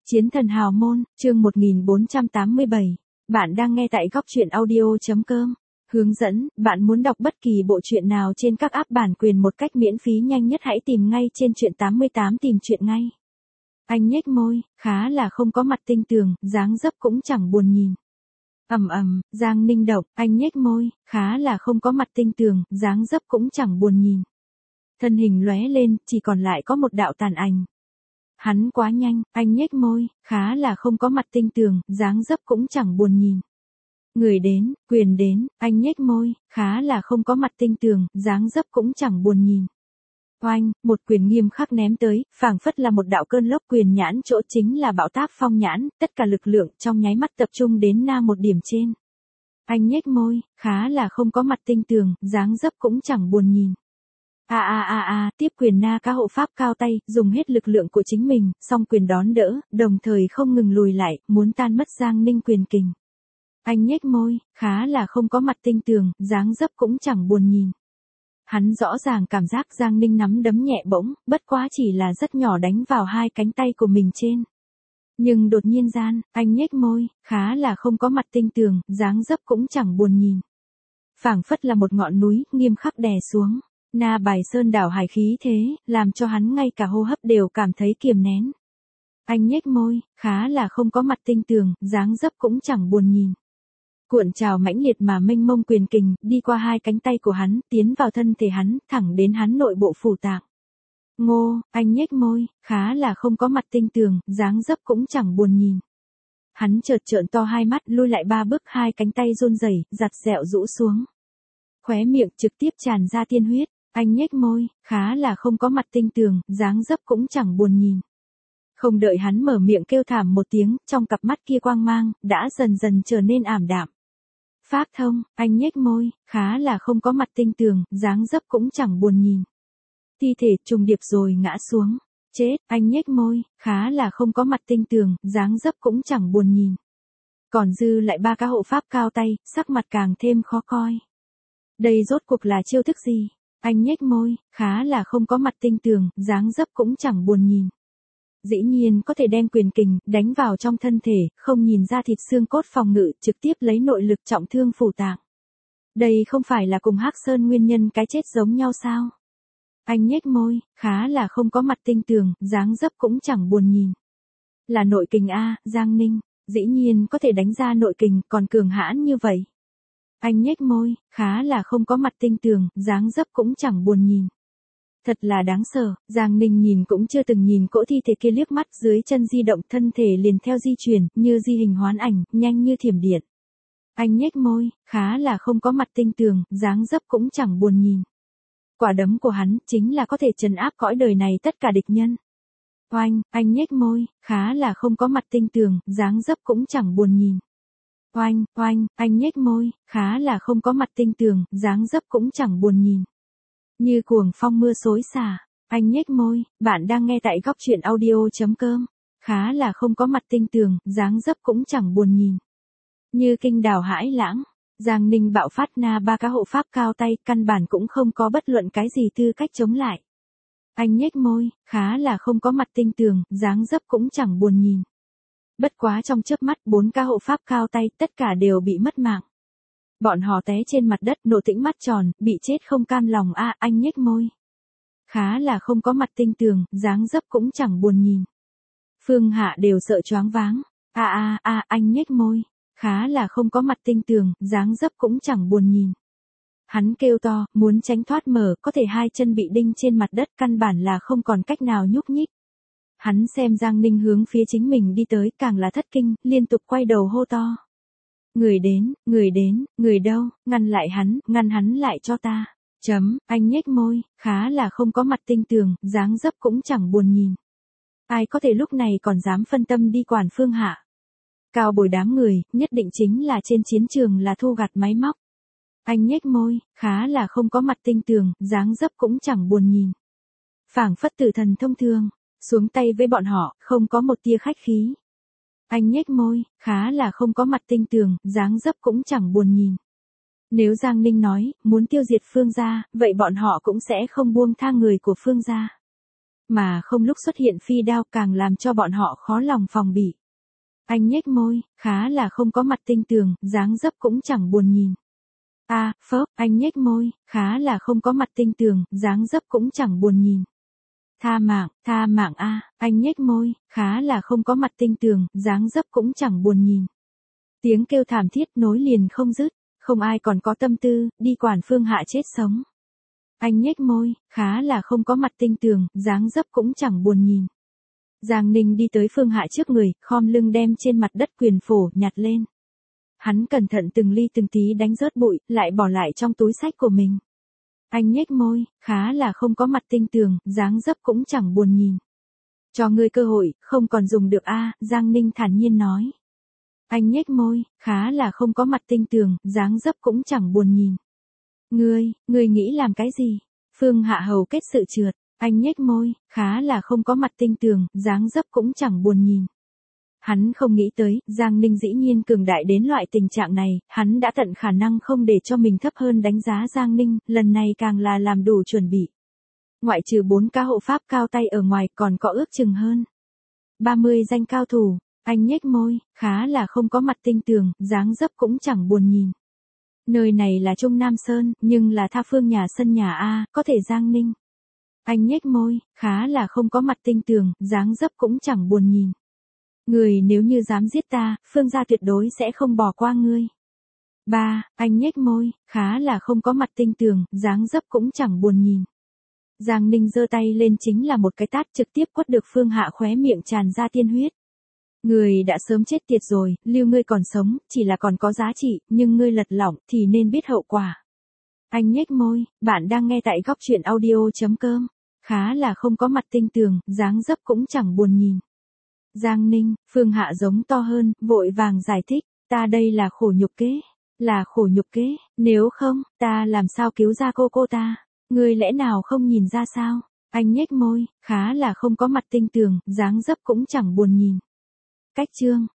Chiến thần hào môn, chương 1487. Bạn đang nghe tại góc truyện audio.com. Hướng dẫn, bạn muốn đọc bất kỳ bộ truyện nào trên các app bản quyền một cách miễn phí nhanh nhất hãy tìm ngay trên truyện 88 tìm truyện ngay. Anh nhếch môi, khá là không có mặt tinh tường, dáng dấp cũng chẳng buồn nhìn. Giang Ninh độc, anh nhếch môi, khá là không có mặt tinh tường, dáng dấp cũng chẳng buồn nhìn. Thân hình lóe lên, chỉ còn lại có một đạo tàn ảnh. Hắn quá nhanh, anh nhếch môi, khá là không có mặt tinh tường, dáng dấp cũng chẳng buồn nhìn. Người đến, quyền đến, anh nhếch môi, khá là không có mặt tinh tường, dáng dấp cũng chẳng buồn nhìn. Oanh, một quyền nghiêm khắc ném tới, phảng phất là một đạo cơn lốc quyền nhãn chỗ chính là bão táp phong nhãn, tất cả lực lượng trong nháy mắt tập trung đến một điểm trên. Anh nhếch môi, khá là không có mặt tinh tường, dáng dấp cũng chẳng buồn nhìn. Tiếp quyền cá hộ pháp cao tay, dùng hết lực lượng của chính mình, song quyền đón đỡ, đồng thời không ngừng lùi lại, muốn tan mất Giang Ninh quyền kình. Anh nhếch môi, khá là không có mặt tinh tường, dáng dấp cũng chẳng buồn nhìn. Hắn rõ ràng cảm giác Giang Ninh nắm đấm nhẹ bỗng, bất quá chỉ là rất nhỏ đánh vào hai cánh tay của mình trên. Nhưng đột nhiên gian, anh nhếch môi, khá là không có mặt tinh tường, dáng dấp cũng chẳng buồn nhìn. Phảng phất là một ngọn núi, nghiêm khắc đè xuống. Na Bài Sơn đảo hải khí thế, làm cho hắn ngay cả hô hấp đều cảm thấy kiềm nén. Anh nhếch môi, khá là không có mặt tinh tường, dáng dấp cũng chẳng buồn nhìn. Cuộn trào mãnh liệt mà mênh mông quyền kình, đi qua hai cánh tay của hắn, tiến vào thân thể hắn, thẳng đến hắn nội bộ phủ tạng. Ngô, anh nhếch môi, khá là không có mặt tinh tường, dáng dấp cũng chẳng buồn nhìn. Hắn chợt trợn to hai mắt, lui lại ba bước, hai cánh tay run rẩy, giặt dẹo rũ xuống. Khóe miệng trực tiếp tràn ra tiên huyết. Anh nhếch môi, khá là không có mặt tinh tường, dáng dấp cũng chẳng buồn nhìn. Không đợi hắn mở miệng kêu thảm một tiếng, trong cặp mắt kia quang mang, đã dần dần trở nên ảm đạm. Pháp thông, anh nhếch môi, khá là không có mặt tinh tường, dáng dấp cũng chẳng buồn nhìn. Thi thể trùng điệp rồi ngã xuống. Chết, anh nhếch môi, khá là không có mặt tinh tường, dáng dấp cũng chẳng buồn nhìn. Còn dư lại ba cá hộ pháp cao tay, sắc mặt càng thêm khó coi. Đây rốt cuộc là chiêu thức gì? Anh nhếch môi, khá là không có mặt tinh tường, dáng dấp cũng chẳng buồn nhìn. Dĩ nhiên có thể đem quyền kình, đánh vào trong thân thể, không nhìn ra thịt xương cốt phòng ngự, trực tiếp lấy nội lực trọng thương phủ tạng. Đây không phải là cùng Hắc Sơn nguyên nhân cái chết giống nhau sao? Anh nhếch môi, khá là không có mặt tinh tường, dáng dấp cũng chẳng buồn nhìn. Là nội kình Giang Ninh, dĩ nhiên có thể đánh ra nội kình, còn cường hãn như vậy. Anh nhếch môi, khá là không có mặt tinh tường, dáng dấp cũng chẳng buồn nhìn. Thật là đáng sợ, Giang Ninh nhìn cũng chưa từng nhìn cỗ thi thể kia liếc mắt, dưới chân di động, thân thể liền theo di chuyển, như di hình hoán ảnh, nhanh như thiểm điện. Anh nhếch môi, khá là không có mặt tinh tường, dáng dấp cũng chẳng buồn nhìn. Quả đấm của hắn, chính là có thể trấn áp cõi đời này tất cả địch nhân. Oanh, anh nhếch môi, khá là không có mặt tinh tường, dáng dấp cũng chẳng buồn nhìn. Oanh, anh nhếch môi, khá là không có mặt tinh tường, dáng dấp cũng chẳng buồn nhìn. Như cuồng phong mưa xối xả, anh nhếch môi, bạn đang nghe tại góc truyện audio.com, khá là không có mặt tinh tường, dáng dấp cũng chẳng buồn nhìn. Như kinh đào hãi lãng, Giang Ninh bạo phát ba cá hộ pháp cao tay, căn bản cũng không có bất luận cái gì tư cách chống lại. Anh nhếch môi, khá là không có mặt tinh tường, dáng dấp cũng chẳng buồn nhìn. Bất quá trong chớp mắt, 4 cá hộ pháp cao tay, tất cả đều bị mất mạng. Bọn họ té trên mặt đất, nộ tĩnh mắt tròn, bị chết không cam lòng anh nhếch môi. Khá là không có mặt tinh tường, dáng dấp cũng chẳng buồn nhìn. Phương Hạ đều sợ choáng váng. Anh nhếch môi. Khá là không có mặt tinh tường, dáng dấp cũng chẳng buồn nhìn. Hắn kêu to, muốn tránh thoát mở, có thể hai chân bị đinh trên mặt đất, căn bản là không còn cách nào nhúc nhích. Hắn xem Giang Ninh hướng phía chính mình đi tới, càng là thất kinh, liên tục quay đầu hô to. Người đến, người đâu, ngăn hắn lại cho ta. Anh nhếch môi, khá là không có mặt tinh tường, dáng dấp cũng chẳng buồn nhìn. Ai có thể lúc này còn dám phân tâm đi quản Phương Hạ. Cao bồi đám người, nhất định chính là trên chiến trường là thu gặt máy móc. Anh nhếch môi, khá là không có mặt tinh tường, dáng dấp cũng chẳng buồn nhìn. Phảng phất tử thần thông thường, xuống tay với bọn họ, không có một tia khách khí. Anh nhếch môi, khá là không có mặt tinh tường, dáng dấp cũng chẳng buồn nhìn. Nếu Giang Ninh nói, muốn tiêu diệt Phương gia, vậy bọn họ cũng sẽ không buông tha người của Phương gia. mà không lúc xuất hiện phi đao càng làm cho bọn họ khó lòng phòng bị. Anh nhếch môi, khá là không có mặt tinh tường, dáng dấp cũng chẳng buồn nhìn. Phớp, anh nhếch môi, khá là không có mặt tinh tường, dáng dấp cũng chẳng buồn nhìn. Tha mạng anh nhếch môi, khá là không có mặt tinh tường, dáng dấp cũng chẳng buồn nhìn. Tiếng kêu thảm thiết nối liền không dứt, không ai còn có tâm tư, đi quản Phương Hạ chết sống. Anh nhếch môi, khá là không có mặt tinh tường, dáng dấp cũng chẳng buồn nhìn. Giang Ninh đi tới Phương Hạ trước người, khom lưng đem trên mặt đất quyền phổ nhặt lên. Hắn cẩn thận từng ly từng tí đánh rớt bụi, lại bỏ lại trong túi xách của mình. Anh nhếch môi, khá là không có mặt tinh tường, dáng dấp cũng chẳng buồn nhìn. Cho ngươi cơ hội, không còn dùng được Giang Ninh thản nhiên nói. Anh nhếch môi, khá là không có mặt tinh tường, dáng dấp cũng chẳng buồn nhìn. Ngươi nghĩ làm cái gì? Phương Hạ hầu kết sự trượt, anh nhếch môi, khá là không có mặt tinh tường, dáng dấp cũng chẳng buồn nhìn. Hắn không nghĩ tới, Giang Ninh dĩ nhiên cường đại đến loại tình trạng này, hắn đã tận khả năng không để cho mình thấp hơn đánh giá Giang Ninh, lần này càng là làm đủ chuẩn bị. Ngoại trừ 4 ca hộ pháp cao tay ở ngoài còn có ước chừng hơn 30 danh cao thủ, anh nhếch môi, khá là không có mặt tinh tường, dáng dấp cũng chẳng buồn nhìn. Nơi này là Trung Nam Sơn, nhưng là tha phương nhà sân nhà có thể Giang Ninh. Anh nhếch môi, khá là không có mặt tinh tường, dáng dấp cũng chẳng buồn nhìn. Người nếu như dám giết ta, Phương gia tuyệt đối sẽ không bỏ qua ngươi. Anh nhếch môi, khá là không có mặt tinh tường, dáng dấp cũng chẳng buồn nhìn. Giang Ninh giơ tay lên chính là một cái tát trực tiếp quất được Phương Hạ khóe miệng tràn ra tiên huyết. Người đã sớm chết tiệt rồi, lưu ngươi còn sống, chỉ là còn có giá trị, nhưng ngươi lật lỏng thì nên biết hậu quả. Anh nhếch môi, bạn đang nghe tại góc truyện audio.com. Khá là không có mặt tinh tường, dáng dấp cũng chẳng buồn nhìn. Giang Ninh, Phương Hạ giống to hơn, vội vàng giải thích, ta đây là khổ nhục kế, nếu không, ta làm sao cứu ra cô ta, ngươi lẽ nào không nhìn ra sao? Anh nhếch môi, khá là không có mặt tinh tường, dáng dấp cũng chẳng buồn nhìn. Cách chương